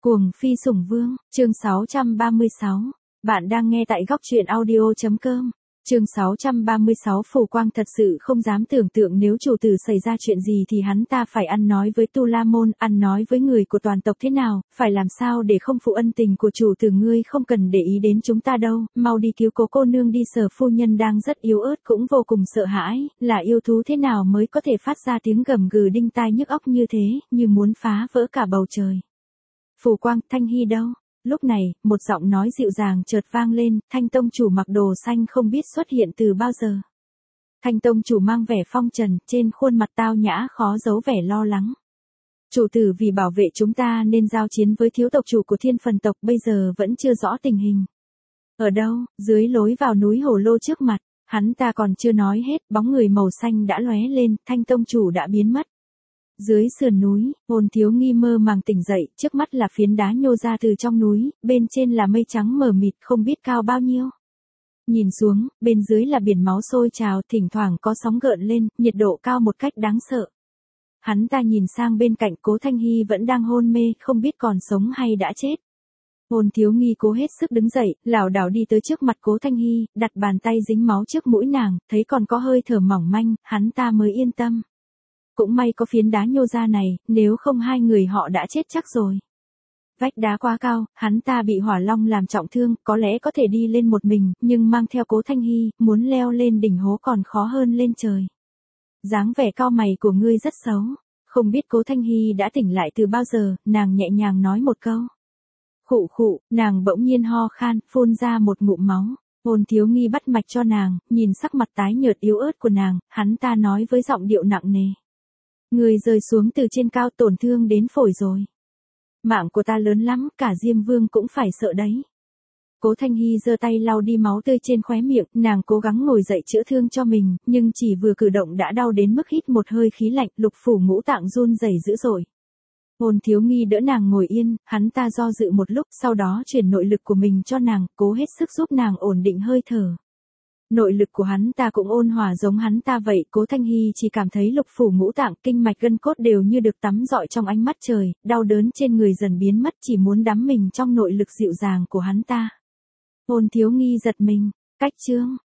Cuồng phi sủng vương, chương 636. Bạn đang nghe tại góc truyện audio.com. Chương 636. Phù Quang thật sự không dám tưởng tượng nếu chủ tử xảy ra chuyện gì thì hắn ta phải ăn nói với Tu La Môn, ăn nói với người của toàn tộc thế nào, phải làm sao để không phụ ân tình của chủ tử. Ngươi không cần để ý đến chúng ta đâu, mau đi cứu cố cô nương đi. Sở phu nhân đang rất yếu ớt cũng vô cùng sợ hãi, là yêu thú thế nào mới có thể phát ra tiếng gầm gừ đinh tai nhức óc như thế, như muốn phá vỡ cả bầu trời. Phù Quang, Thanh Hy đâu? Lúc này, một giọng nói dịu dàng chợt vang lên, Thanh tông chủ mặc đồ xanh không biết xuất hiện từ bao giờ. Thanh tông chủ mang vẻ phong trần, trên khuôn mặt tao nhã khó giấu vẻ lo lắng. Chủ tử vì bảo vệ chúng ta nên giao chiến với thiếu tộc chủ của Thiên Phần tộc, bây giờ vẫn chưa rõ tình hình. Ở đâu? Dưới lối vào núi Hồ Lô trước mặt. Hắn ta còn chưa nói hết, bóng người màu xanh đã lóe lên, Thanh tông chủ đã biến mất. Dưới sườn núi, Ôn Thiếu Nghi mơ màng tỉnh dậy, trước mắt là phiến đá nhô ra từ trong núi, bên trên là mây trắng mờ mịt không biết cao bao nhiêu. Nhìn xuống, bên dưới là biển máu sôi trào, thỉnh thoảng có sóng gợn lên, nhiệt độ cao một cách đáng sợ. Hắn ta nhìn sang bên cạnh, Cố Thanh Hy vẫn đang hôn mê, không biết còn sống hay đã chết. Ôn Thiếu Nghi cố hết sức đứng dậy, lảo đảo đi tới trước mặt Cố Thanh Hy, đặt bàn tay dính máu trước mũi nàng, thấy còn có hơi thở mỏng manh, hắn ta mới yên tâm. Cũng may có phiến đá nhô ra này, nếu không hai người họ đã chết chắc rồi. Vách đá quá cao, hắn ta bị hỏa long làm trọng thương, có lẽ có thể đi lên một mình, nhưng mang theo Cố Thanh Hy, muốn leo lên đỉnh hố còn khó hơn lên trời. Dáng vẻ cao mày của ngươi rất xấu, không biết Cố Thanh Hy đã tỉnh lại từ bao giờ, nàng nhẹ nhàng nói một câu. Khụ khụ, nàng bỗng nhiên ho khan, phun ra một ngụm máu. Ôn Thiếu Nghi bắt mạch cho nàng, nhìn sắc mặt tái nhợt yếu ớt của nàng, hắn ta nói với giọng điệu nặng nề. Người rơi xuống từ trên cao, tổn thương đến phổi rồi. Mạng của ta lớn lắm, cả Diêm Vương cũng phải sợ đấy. Cố Thanh Hy giơ tay lau đi máu tươi trên khóe miệng, nàng cố gắng ngồi dậy chữa thương cho mình, nhưng chỉ vừa cử động đã đau đến mức hít một hơi khí lạnh, lục phủ ngũ tạng run rẩy dữ dội. Ôn Thiếu Nghi đỡ nàng ngồi yên, hắn ta do dự một lúc, sau đó truyền nội lực của mình cho nàng, cố hết sức giúp nàng ổn định hơi thở. Nội lực của hắn ta cũng ôn hòa giống hắn ta vậy, Cố Thanh Hy chỉ cảm thấy lục phủ ngũ tạng, kinh mạch gân cốt đều như được tắm rọi trong ánh mắt trời, đau đớn trên người dần biến mất, chỉ muốn đắm mình trong nội lực dịu dàng của hắn ta. Ôn Thiếu Nghi giật mình, cách chương,